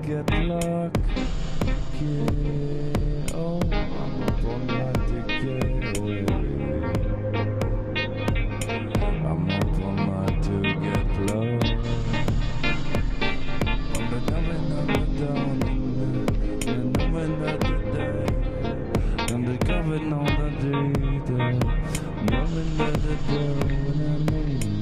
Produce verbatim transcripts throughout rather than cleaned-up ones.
get lucky. Oh, I'm up all night to get. I'm up all night to get love. On the number, number down, the number, another day. On the cover, on the day, the number, another day when I need you.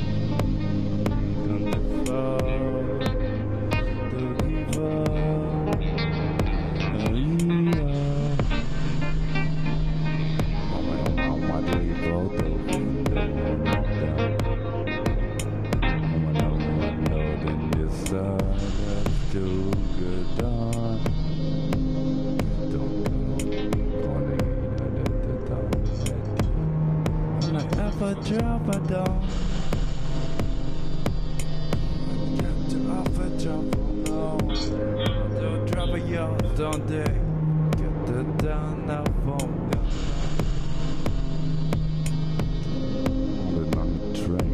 On the fall, to give up. Oh, yeah. Mama, don't know what they go through. Mama, know what know that this side is too good done. Don't go on it, I'm not ever drop a down. Get to off a drop alone. Don't drop a yard, don't they? Get the down now phone. Rolling on the train.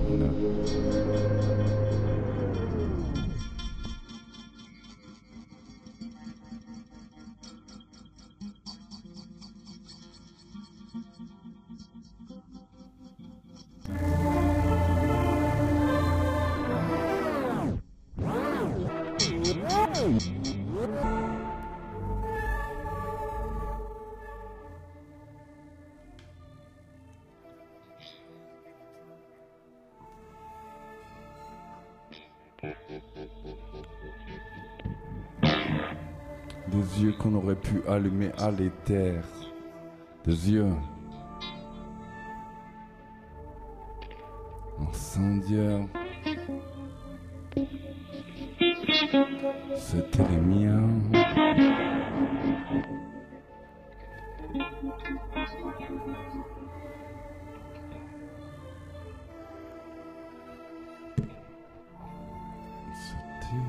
Des yeux qu'on aurait pu allumer à l'éther. Des yeux incendiaires. C'était les miens. C'était...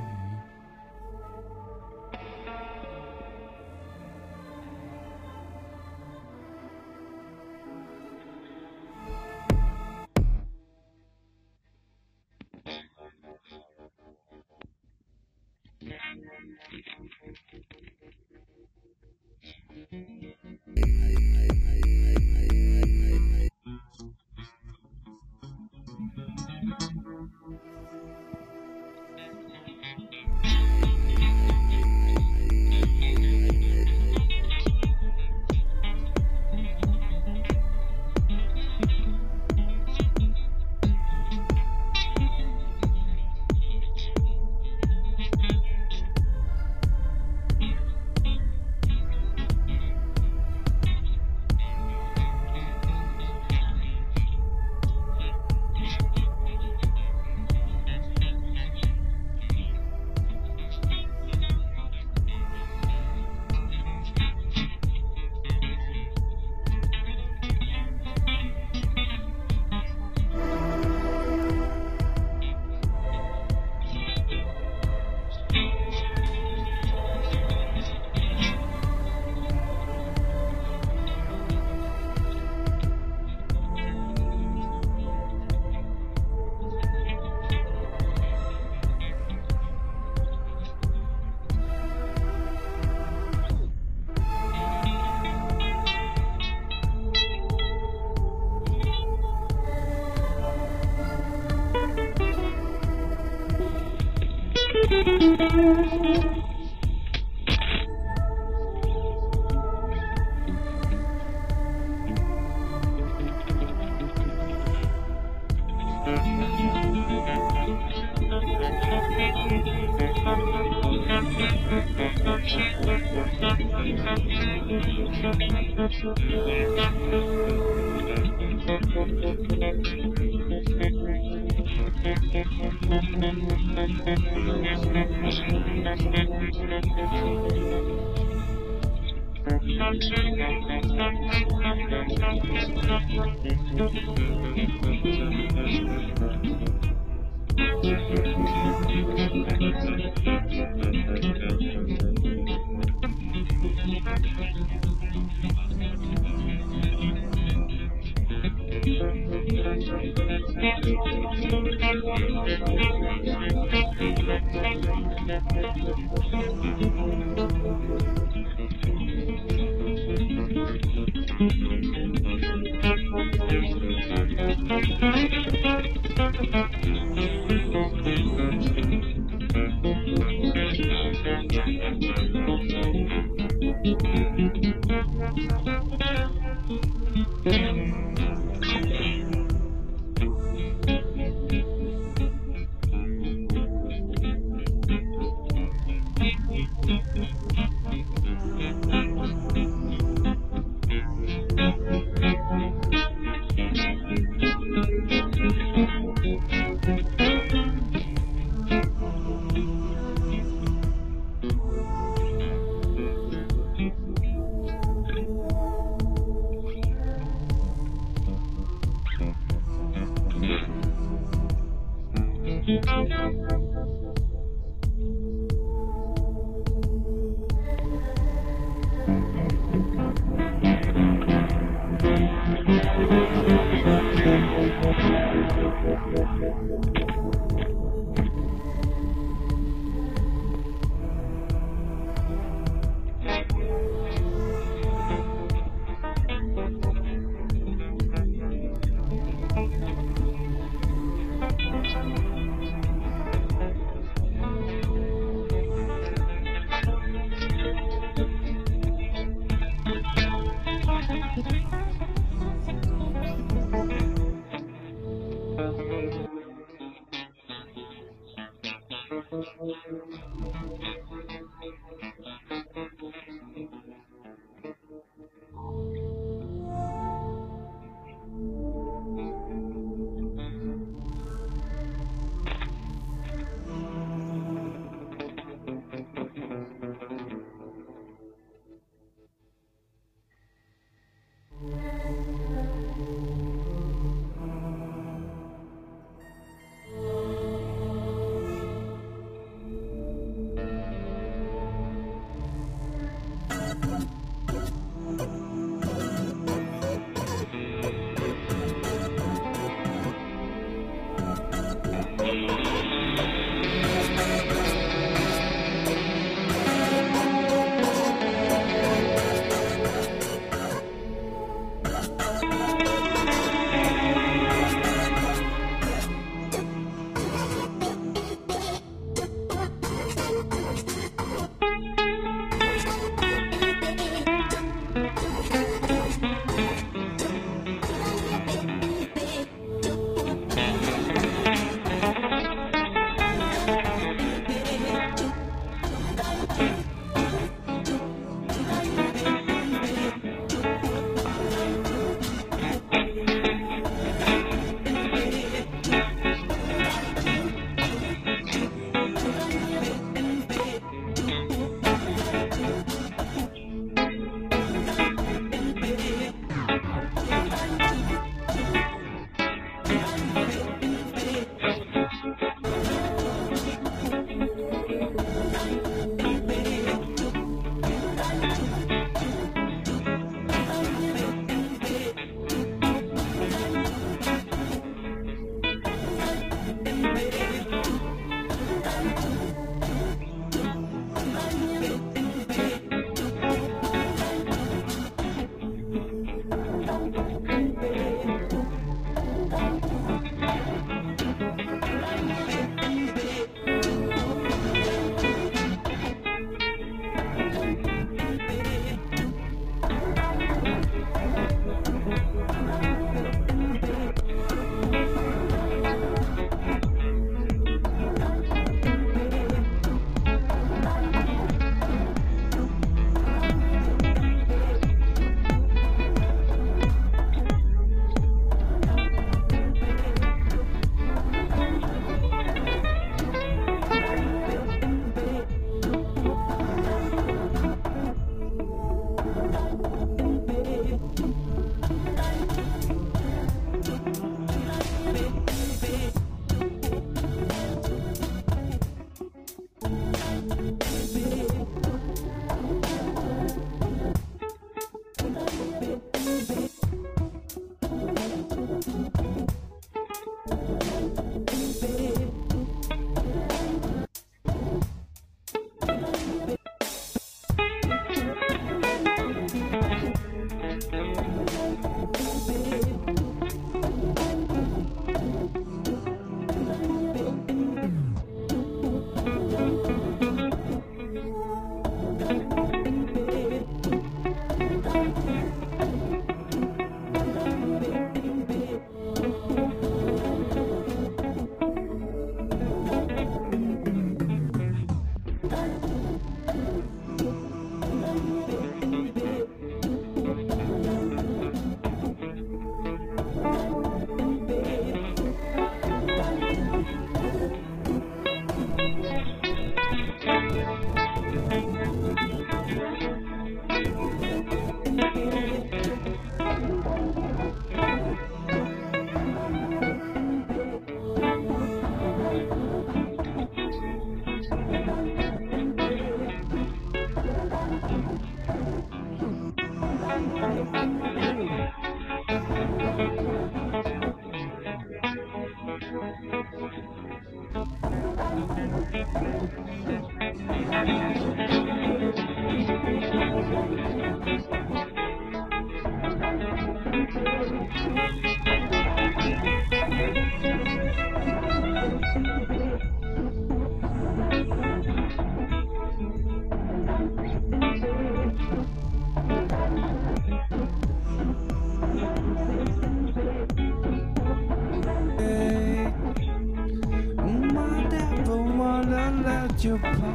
You pop.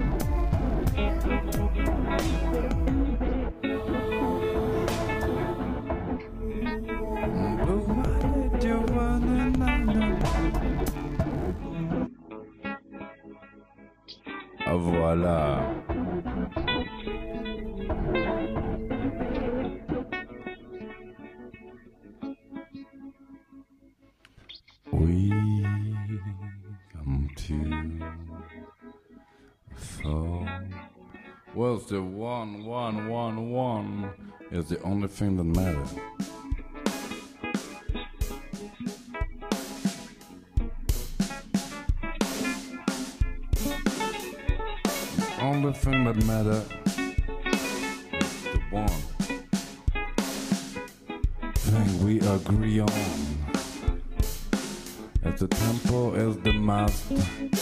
But why did you wanna know? Voilà. We come to fall. Well, the one, one, one, one is the only thing that matters. The only thing that matters is the one thing we agree on. As the temple is the master.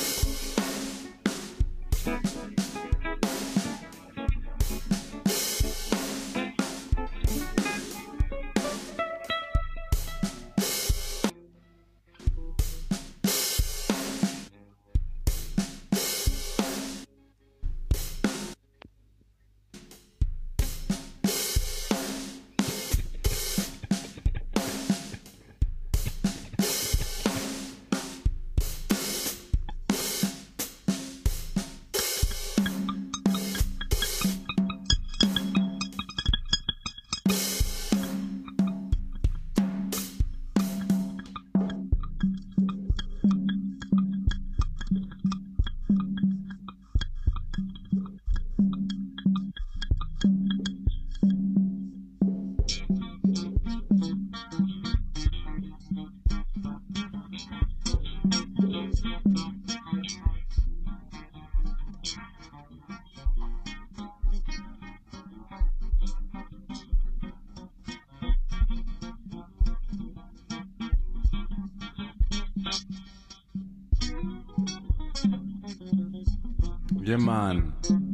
Yeah, man.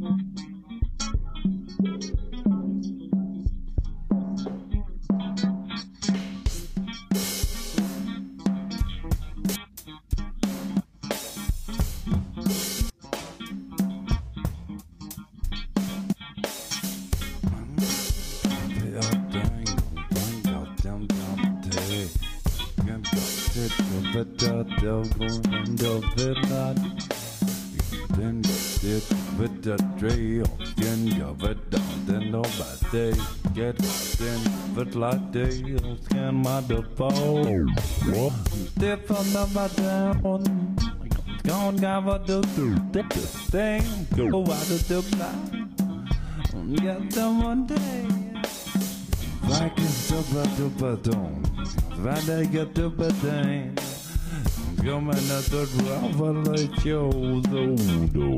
Then get with the trail, skin covered down, then nobody get then but like they skin my default. Step on the down, gone cover the thing, go out of the blind, get them one day. Like it's super duper dome, when they get to bedtime. Come and let the driver let you do.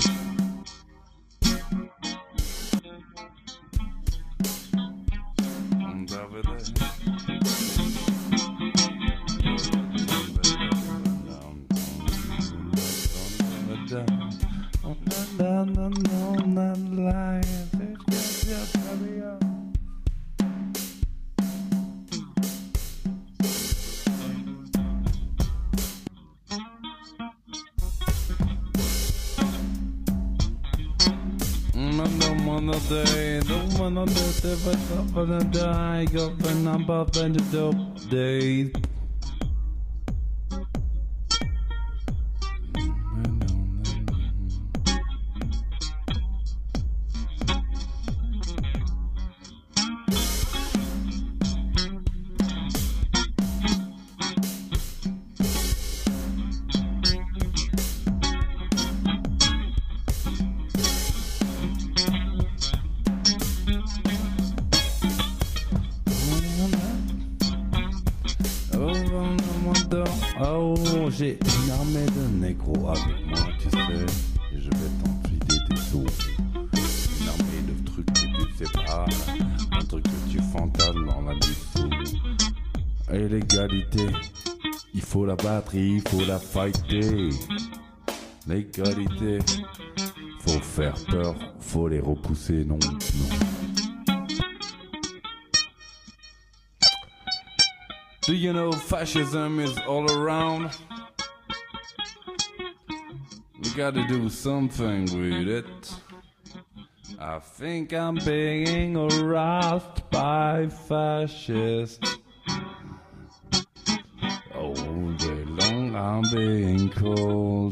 Day, don't wanna do it, but I'm gonna die. Go for number of the dope days. j'ai une armée de négros avec moi, tu sais, et je vais t'enfiler des os. Une armée de trucs que tu sais pas, un truc que tu fantasmes dans la dessous. Et l'égalité, il faut la battre, il faut la fighter. L'égalité, faut faire peur, faut les repousser, non, non. Do you know fascism is all around? We gotta do something with it. I think I'm being harassed by fascists. All day long I'm being cold.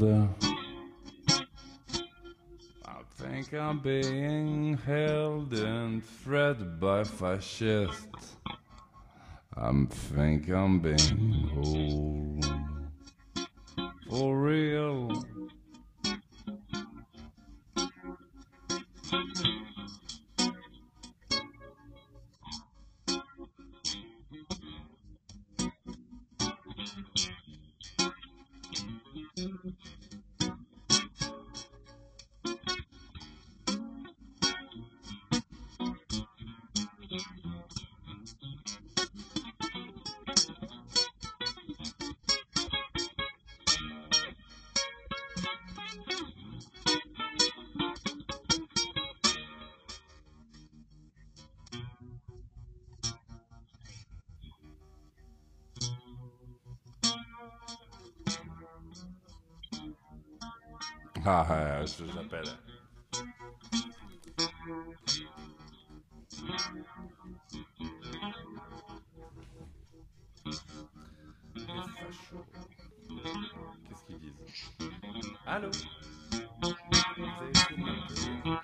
I think I'm being held and threatened by fascists. I think I'm being old. For real. Ah, ah, je l'appelle. Les fachos. Qu'est-ce qu'ils disent? Allô? Vous avez essayé de m'appeler?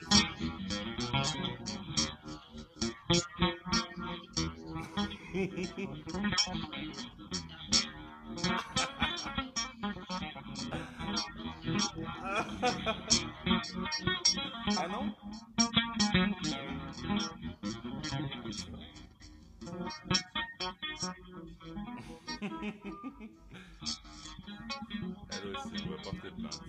Ah non? Elle aussi, on va porter plainte.